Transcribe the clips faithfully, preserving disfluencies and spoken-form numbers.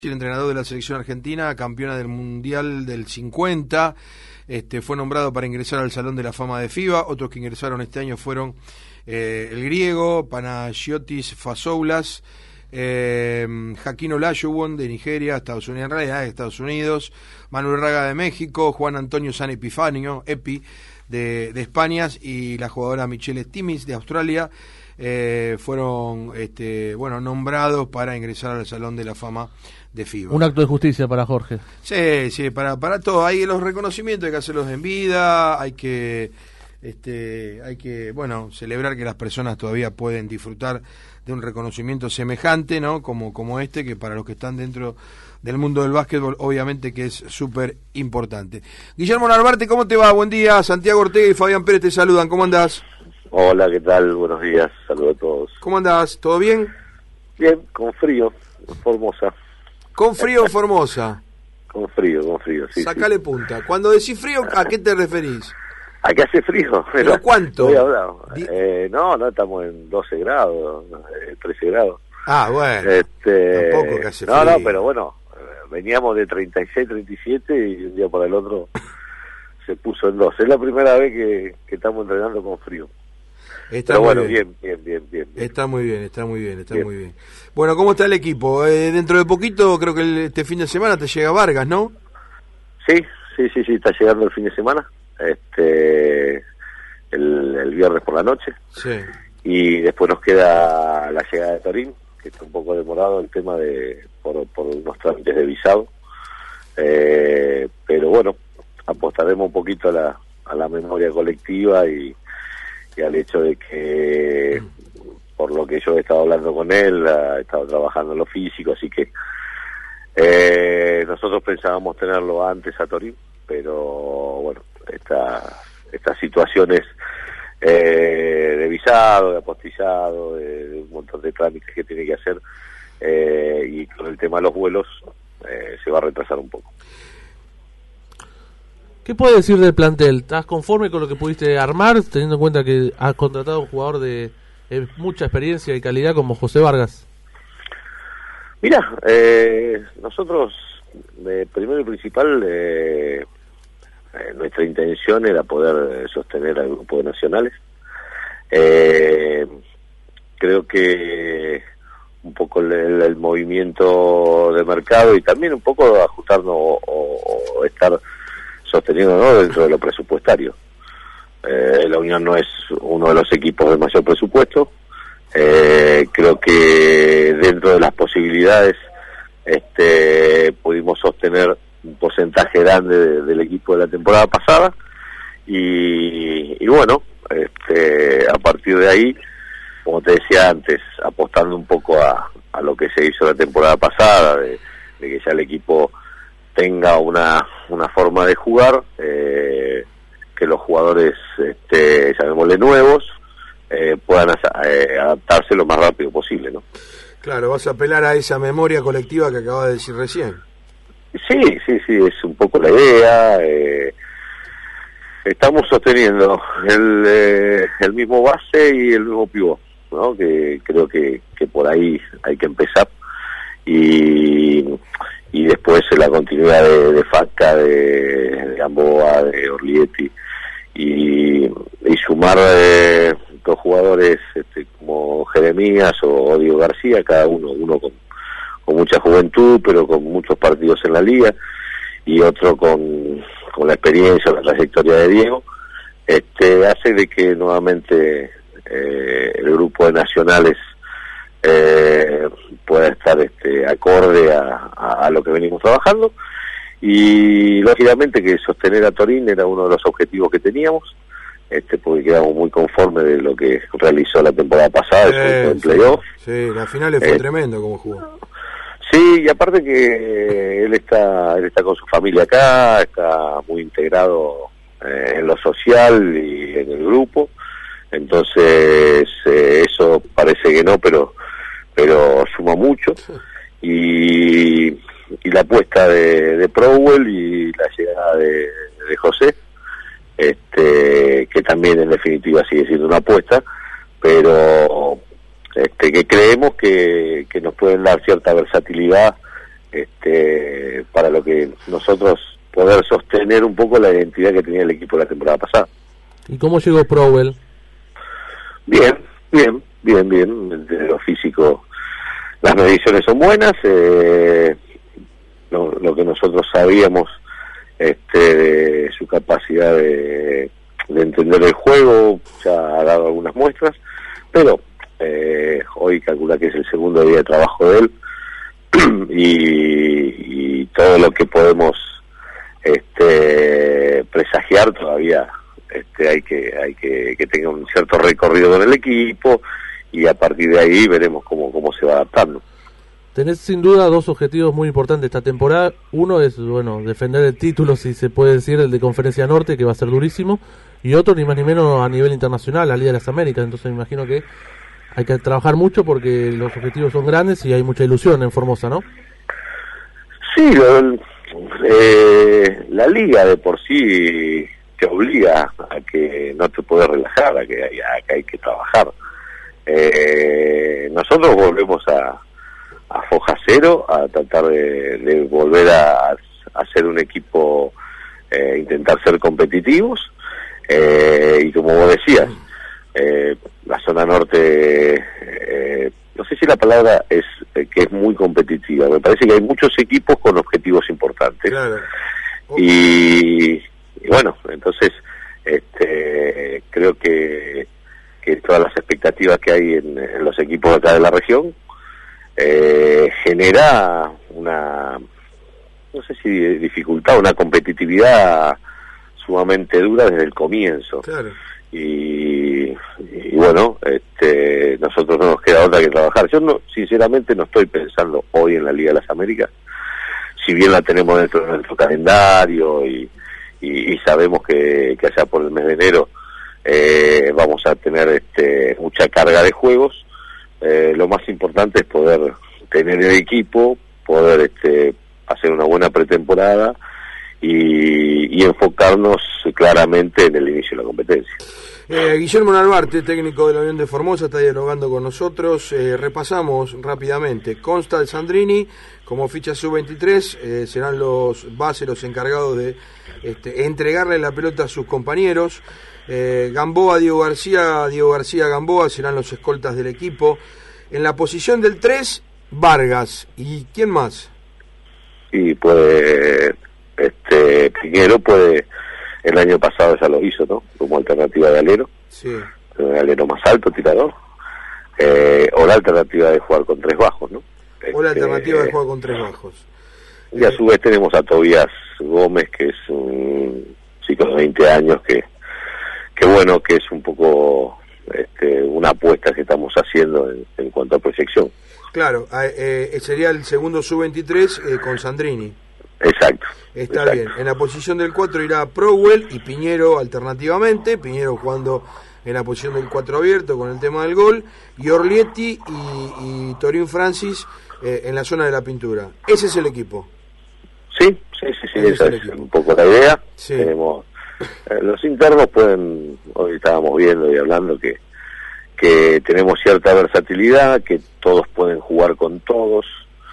El entrenador de la selección argentina, campeona del Mundial del cincuenta, este, fue nombrado para ingresar al Salón de la Fama de FIBA. Otros que ingresaron este año fueron eh, el griego Panagiotis Fasoulas, eh, Jaquín Olajuwon de Nigeria, Estados Unidos, en realidad de Estados Unidos, Manuel Raga de México, Juan Antonio San Epifanio, Epi, de, de España, y la jugadora Michelle Stimis de Australia. Eh, fueron este, bueno, nombrados para ingresar al Salón de la Fama de FIBA. Un acto de justicia para Jorge. Sí, sí, para para todo. Hay los reconocimientos, hay que hacerlos en vida, hay que este hay que, bueno, celebrar que las personas todavía pueden disfrutar de un reconocimiento semejante, ¿no? Como como este, que para los que están dentro del mundo del básquetbol, obviamente que es súper importante. Guillermo Narvarte, ¿cómo te va? Buen día. Santiago Ortega y Fabián Pérez te saludan. ¿Cómo andás? Hola, ¿qué tal? Buenos días, saludos a todos. ¿Cómo andás? ¿Todo bien? Bien, con frío, en Formosa. ¿Con frío en Formosa? Con frío, con frío, sí. Sacale sí. punta. Cuando decís frío, ¿a qué te referís? ¿A qué hace frío? ¿Pero cuánto? Di... Eh, no, no, estamos en doce grados, trece grados. Ah, bueno. Este... Tampoco que hace frío. No, no, pero bueno, veníamos de treinta y seis, treinta y siete y de un día para el otro se puso en doce. Es la primera vez que, que estamos entrenando con frío. Está Pero muy bueno, bien. bien, bien, bien, bien. Está muy bien, está muy bien, está bien. muy bien. Bueno, ¿cómo está el equipo? Eh, dentro de poquito, creo que el, este fin de semana te llega Vargas, ¿no? Sí, sí, sí, sí, está llegando el fin de semana, este, el, el viernes por la noche. Sí. Y después nos queda la llegada de Torín, que está un poco demorado el tema de por, por unos trámites de visado. Eh, pero bueno, apostaremos un poquito a la, a la memoria colectiva y y al hecho de que, por lo que yo he estado hablando con él, ha estado trabajando en lo físico, así que eh, nosotros pensábamos tenerlo antes a Torín, pero bueno, esta, estas situaciones eh, de visado, de apostillado, de, de un montón de trámites que tiene que hacer, eh, y con el tema de los vuelos eh, se va a retrasar un poco. ¿Qué puedes decir del plantel? ¿Estás conforme con lo que pudiste armar, teniendo en cuenta que has contratado a un jugador de eh, mucha experiencia y calidad como José Vargas? Mira, eh, nosotros, eh, primero y principal, eh, eh, nuestra intención era poder sostener al grupo de nacionales. Eh, creo que un poco el, el, el movimiento de mercado y también un poco ajustarnos o, o, o estar sosteniendo, ¿no?, dentro de lo presupuestario. Eh, la Unión no es uno de los equipos de mayor presupuesto. Eh, creo que dentro de las posibilidades este, pudimos sostener un porcentaje grande de, del equipo de la temporada pasada y, y bueno, este, a partir de ahí, como te decía antes, apostando un poco a, a lo que se hizo la temporada pasada, de, de que ya el equipo tenga una una forma de jugar, eh, que los jugadores, este, llamémosle nuevos, eh, puedan eh, adaptarse lo más rápido posible, ¿no? Claro, vas a apelar a esa memoria colectiva que acabas de decir recién. Sí, sí, sí, es un poco la idea. Eh, estamos sosteniendo el, eh, el mismo base y el mismo pivot, ¿no? Que creo que, que por ahí hay que empezar. Y y después la continuidad de, de Faca, de, de Gamboa, de Orlietti, y, y sumar eh, dos jugadores este, como Jeremías o Diego García, cada uno uno con, con mucha juventud, pero con muchos partidos en la liga, y otro con, con la experiencia, la trayectoria de Diego, este hace de que nuevamente eh, el grupo de nacionales Eh, pueda estar este, acorde a, a, a lo que venimos trabajando, y lógicamente que sostener a Torín era uno de los objetivos que teníamos, este porque quedamos muy conformes de lo que realizó la temporada pasada, eh, en playoff. Sí, la final fue eh, tremendo como jugó. Sí, y aparte que él está él está con su familia acá, está muy integrado eh, en lo social y en el grupo, entonces eh, eso parece que no, pero pero suma mucho, y, y la apuesta de, de Prowell y la llegada de, de José, este que también en definitiva sigue siendo una apuesta, pero este que creemos que, que nos pueden dar cierta versatilidad este, para lo que nosotros poder sostener un poco la identidad que tenía el equipo la temporada pasada. ¿Y cómo llegó Prowell? Bien, bien, bien, bien. De lo físico, las mediciones son buenas. Eh, lo, lo que nosotros sabíamos este, de su capacidad de, de entender el juego ya ha dado algunas muestras, pero eh, hoy calcula que es el segundo día de trabajo de él y, y todo lo que podemos este, presagiar todavía este, hay que hay que que tenga un cierto recorrido con el equipo y a partir de ahí veremos cómo cómo se va adaptando. Tenés sin duda dos objetivos muy importantes esta temporada. Uno es, bueno, defender el título, si se puede decir, el de Conferencia Norte, que va a ser durísimo, y otro ni más ni menos a nivel internacional, la Liga de las Américas. Entonces me imagino que hay que trabajar mucho porque los objetivos son grandes y hay mucha ilusión en Formosa, ¿no? Sí, lo, eh, la liga de por sí te obliga a que no te puedes relajar, a que, a que hay que trabajar. Eh, nosotros volvemos a, a foja cero, a tratar de, de volver a, a ser un equipo, eh, intentar ser competitivos, eh, y como vos decías, eh, la zona norte, eh, no sé si la palabra es eh, que es muy competitiva, me parece que hay muchos equipos con objetivos importantes. Claro. Y, y bueno, entonces este, creo que, que todas las expectativas que hay en, en los equipos acá de la región eh, genera una, no sé si dificultad, una competitividad sumamente dura desde el comienzo. Claro. Y, y bueno, este, nosotros no nos queda otra que trabajar. Yo no, sinceramente no estoy pensando hoy en la Liga de las Américas, si bien la tenemos dentro de nuestro calendario y, y, y sabemos que, que allá por el mes de enero eh, vamos a tener este, mucha carga de juegos. Eh, lo más importante es poder tener el equipo, poder este, hacer una buena pretemporada y, y enfocarnos claramente en el inicio de la competencia. Eh, Guillermo Narvarte, técnico de la Unión de Formosa, está dialogando con nosotros. Eh, repasamos rápidamente. Consta el Sandrini como ficha sub veintitrés, eh, serán los bases los encargados de este, entregarle la pelota a sus compañeros. Eh, Gamboa, Diego García, Diego García, Gamboa serán los escoltas del equipo. En la posición del tres, Vargas. ¿Y quién más? Y puede, este, Piñero puede, el año pasado ya lo hizo, ¿no? Como alternativa de alero. Sí. El alero más alto, tirador. Eh, o la alternativa de jugar con tres bajos, ¿no? O la Este, alternativa de jugar con tres bajos. Y a su vez tenemos a Tobías Gómez, que es un chico de veinte años, que, que bueno, que es un poco este, una apuesta que estamos haciendo en, en cuanto a proyección. Claro, eh, eh, sería el segundo sub veintitrés eh, con Sandrini. Exacto. Está exacto. bien. En la posición del cuatro irá Prowell y Piñero alternativamente. Piñero jugando en la posición del cuatro abierto con el tema del gol. Y Orlietti y, y Torín Francis eh, en la zona de la pintura. Ese es el equipo. Sí, sí, sí, sí, Ese esa es, es un poco la idea. Sí. Tenemos, eh, los internos pueden, hoy estábamos viendo y hablando que, que tenemos cierta versatilidad, que todos pueden jugar con todos.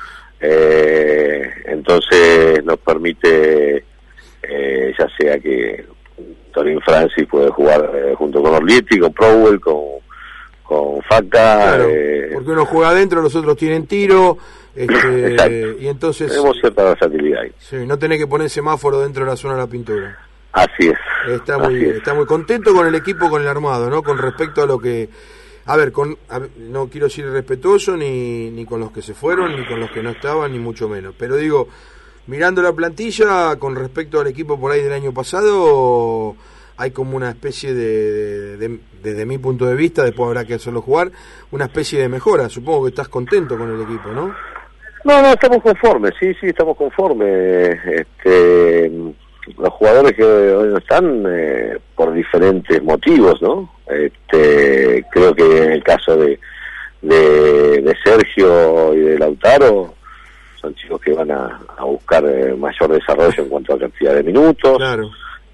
Eh, entonces nos permite, eh, ya sea que Torín Francis puede jugar eh, junto con Orlietti, con Prowell, con, con Faca. Claro, eh, porque uno juega adentro, los otros tienen tiro. Este, Exacto. y entonces tenemos cierta versatilidad ahí. sí, no tenés que poner semáforo dentro de la zona de la pintura. Así es. Está muy así es. está muy contento con el equipo, con el armado, ¿no? Con respecto a lo que, a ver, con a ver, no quiero ser irrespetuoso ni ni con los que se fueron, ni con los que no estaban, ni mucho menos. Pero digo, mirando la plantilla con respecto al equipo por ahí del año pasado, hay como una especie de, de, de desde mi punto de vista, después habrá que hacerlo jugar, una especie de mejora. Supongo que estás contento con el equipo, ¿no? No, no, estamos conformes, sí, sí, estamos conformes. Este, los jugadores que hoy no están, eh, por diferentes motivos, ¿no? Este, creo que en el caso de, de, de Sergio y de Lautaro, son chicos que van a, a buscar eh, mayor desarrollo en cuanto a cantidad de minutos. Claro.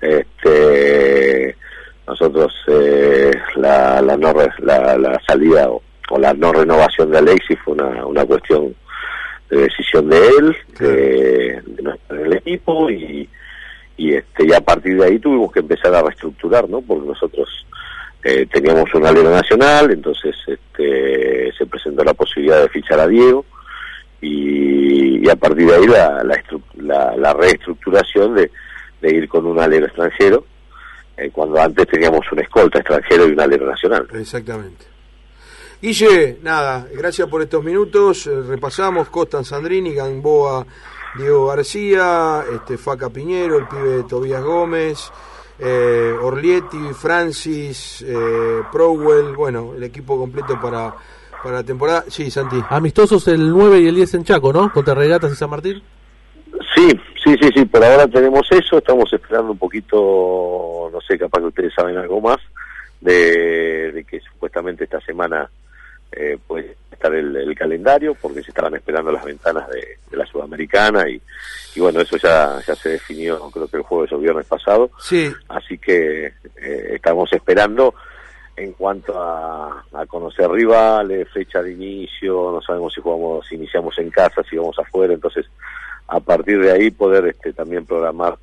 Este, nosotros, eh, la, la, no re, la, la salida o, o la no renovación de Alexis fue una, una cuestión de decisión de él, de, de nuestro del equipo, y, y este y a partir de ahí tuvimos que empezar a reestructurar, ¿no? Porque nosotros eh, teníamos un alero nacional, entonces este se presentó la posibilidad de fichar a Diego, y, y a partir de ahí la, la, la, la reestructuración de, de ir con un alero extranjero, eh, cuando antes teníamos un escolta extranjero y un alero nacional. Exactamente. Guille, nada, gracias por estos minutos. Eh, repasamos Costa Sandrini, Gamboa, Diego García, este Faca Piñero, el pibe de Tobías Gómez, eh, Orlietti, Francis, eh, Prowell, bueno, el equipo completo para, para la temporada. Sí, Santi. Amistosos el nueve y el diez en Chaco, ¿no? Contra Regatas y San Martín. Sí, sí, sí, sí, por ahora tenemos eso, estamos esperando un poquito, no sé, capaz que ustedes saben algo más, de, de que supuestamente esta semana eh, puede estar el, el calendario, porque se estaban esperando las ventanas de, de la Sudamericana, y, y bueno, eso ya ya se definió, creo que el jueves o viernes pasado, sí. Así que eh, estamos esperando en cuanto a, a conocer rivales, fecha de inicio, no sabemos si jugamos, si iniciamos en casa, si vamos afuera, entonces a partir de ahí poder este, también programar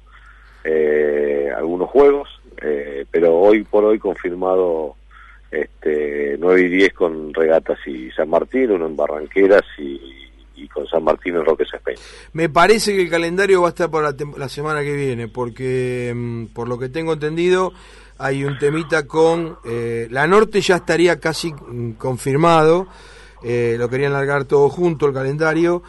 eh, algunos juegos, eh, pero hoy por hoy confirmado este nueve y diez con Regatas y San Martín, uno en Barranqueras y, y con San Martín en Roque Saspeña. Me parece que el calendario va a estar para la, la semana que viene, porque mm, por lo que tengo entendido hay un temita con eh, la Norte, ya estaría casi mm, confirmado, eh, lo querían largar todo junto el calendario,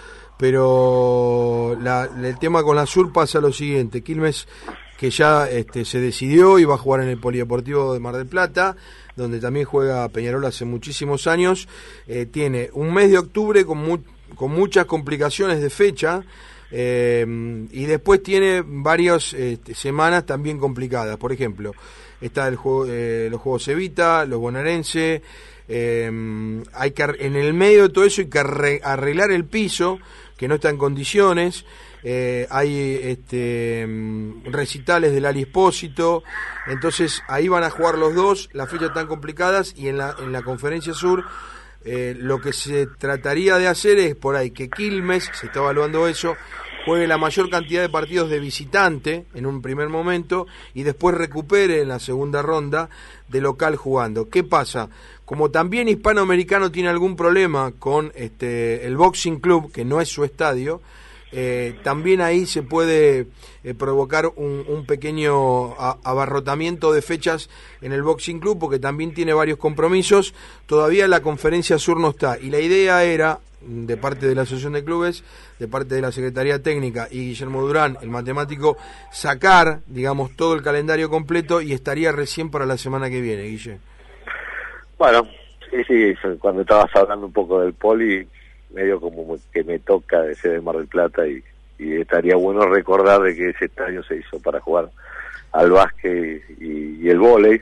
pero la, el tema con la Sur pasa lo siguiente: Quilmes, que ya este, se decidió y va a jugar en el Polideportivo de Mar del Plata, donde también juega Peñarol hace muchísimos años, eh, tiene un mes de octubre con, mu con muchas complicaciones de fecha, eh, y después tiene varias este, semanas también complicadas. Por ejemplo, está el juego, eh, los Juegos Evita, los bonaerenses, eh, hay que, en el medio de todo eso hay que arreglar el piso, que no está en condiciones. Eh, hay este, recitales del Ali Espósito, entonces ahí van a jugar los dos, las fechas tan complicadas, y en la, en la Conferencia Sur eh, lo que se trataría de hacer es por ahí que Quilmes, se está evaluando eso, juegue la mayor cantidad de partidos de visitante en un primer momento y después recupere en la segunda ronda de local jugando. ¿Qué pasa? Como también Hispanoamericano tiene algún problema con este el Boxing Club, que no es su estadio, Eh, también ahí se puede eh, provocar un, un pequeño a, abarrotamiento de fechas en el Boxing Club, porque también tiene varios compromisos. Todavía la Conferencia Sur no está, y la idea era, de parte de la Asociación de Clubes, de parte de la Secretaría Técnica y Guillermo Durán, el matemático, sacar, digamos, todo el calendario completo, y estaría recién para la semana que viene, Guille. Bueno, sí, sí, cuando estabas hablando un poco del Poli, medio como que me toca de ser de Mar del Plata, y, y estaría bueno recordar de que ese estadio se hizo para jugar al básquet y, y el vóley,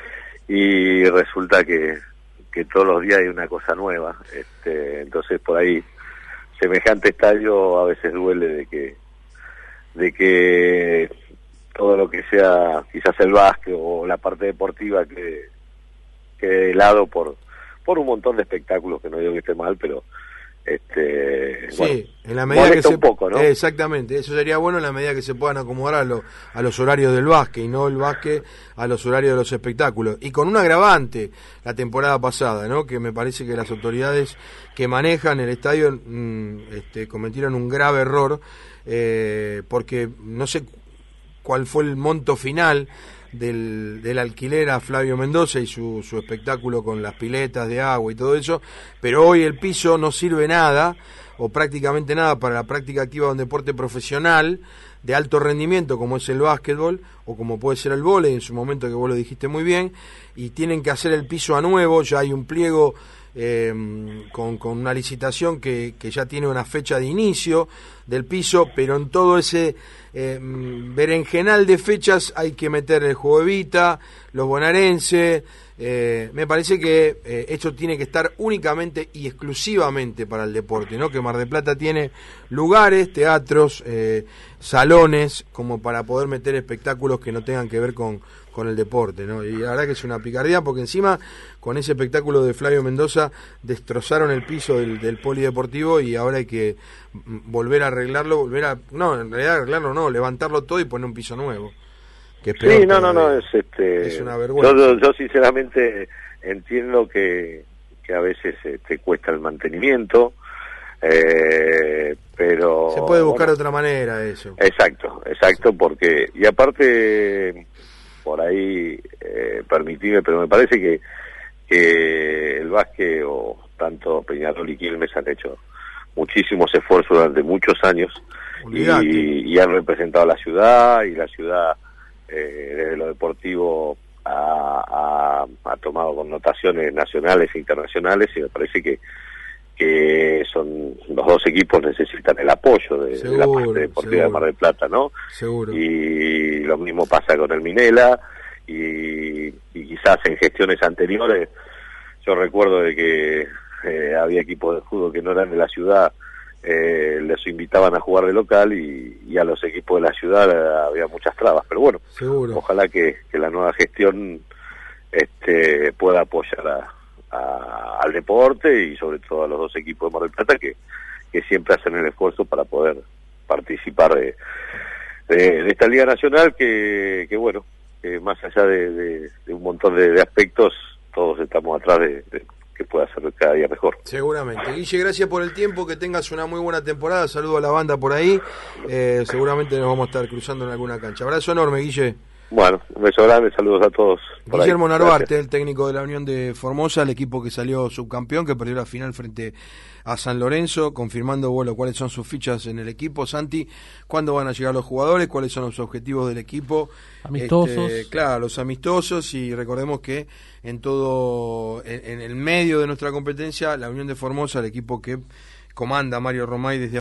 y resulta que, que todos los días hay una cosa nueva, este, entonces por ahí semejante estadio a veces duele de que de que todo lo que sea quizás el básquet o la parte deportiva que quede de lado por por un montón de espectáculos, que no digo que esté mal, pero Este, sí, bueno, en la medida que se un poco, ¿no? eh, exactamente, eso sería bueno en la medida que se puedan acomodar a, lo, a los horarios del básquet, y no el básquet a los horarios de los espectáculos. Y con un agravante la temporada pasada, ¿no? Que me parece que las autoridades que manejan el estadio mmm, este, cometieron un grave error, eh, porque no sé cuál fue el monto final Del, del alquiler a Flavio Mendoza y su, su espectáculo con las piletas de agua y todo eso, pero hoy el piso no sirve nada, o prácticamente nada, para la práctica activa de un deporte profesional de alto rendimiento como es el básquetbol, o como puede ser el vóley, en su momento, que vos lo dijiste muy bien, y tienen que hacer el piso a nuevo. Ya hay un pliego eh, con, con una licitación que, que ya tiene una fecha de inicio, del piso, pero en todo ese eh, berenjenal de fechas hay que meter el juego Evita, los bonaerenses. Eh, me parece que eh, esto tiene que estar únicamente y exclusivamente para el deporte, ¿no? Que Mar del Plata tiene lugares, teatros, eh, salones, como para poder meter espectáculos que no tengan que ver con, con el deporte, ¿no? Y la verdad que es una picardía, porque encima con ese espectáculo de Flavio Mendoza destrozaron el piso del, del polideportivo y ahora hay que volver a arreglarlo, volver a, no, en realidad arreglarlo no, levantarlo todo y poner un piso nuevo. Que sí, no, no, no, es, este, es una vergüenza. Yo, yo, yo sinceramente entiendo que, que a veces eh, te cuesta el mantenimiento, eh, pero... Se puede buscar bueno, de otra manera eso. Exacto, exacto, porque, y aparte, por ahí, eh, permitime, pero me parece que, que el básquet, o tanto Peñarol y Quilmes, han hecho muchísimos esfuerzos durante muchos años y, y han representado a la ciudad, y la ciudad... Eh, desde lo deportivo ha, ha, ha tomado connotaciones nacionales e internacionales, y me parece que que son los dos equipos necesitan el apoyo de, seguro, de la parte deportiva seguro. de Mar del Plata, ¿no? Seguro. Y lo mismo pasa con el Minela, y, y quizás en gestiones anteriores yo recuerdo de que eh, había equipos de fútbol que no eran de la ciudad, Eh, les invitaban a jugar de local, y, y a los equipos de la ciudad eh, había muchas trabas, pero bueno, seguro. Ojalá que, que la nueva gestión este, pueda apoyar a, a, al deporte, y sobre todo a los dos equipos de Mar del Plata que, que siempre hacen el esfuerzo para poder participar de, de, de esta Liga Nacional, que, que bueno, que más allá de, de, de un montón de, de aspectos, todos estamos atrás de, de que pueda ser cada día mejor. Seguramente. Guille, gracias por el tiempo, que tengas una muy buena temporada, saludo a la banda por ahí, eh, seguramente nos vamos a estar cruzando en alguna cancha. Abrazo enorme, Guille. Bueno, un beso grande, saludos a todos. Guillermo Narvarte, el técnico de la Unión de Formosa, el equipo que salió subcampeón, que perdió la final frente a San Lorenzo, confirmando, bueno, cuáles son sus fichas en el equipo. Santi, ¿cuándo van a llegar los jugadores? ¿Cuáles son los objetivos del equipo? Amistosos. Este, claro, los amistosos, y recordemos que en todo, en, en el medio de nuestra competencia, la Unión de Formosa, el equipo que comanda Mario Romay desde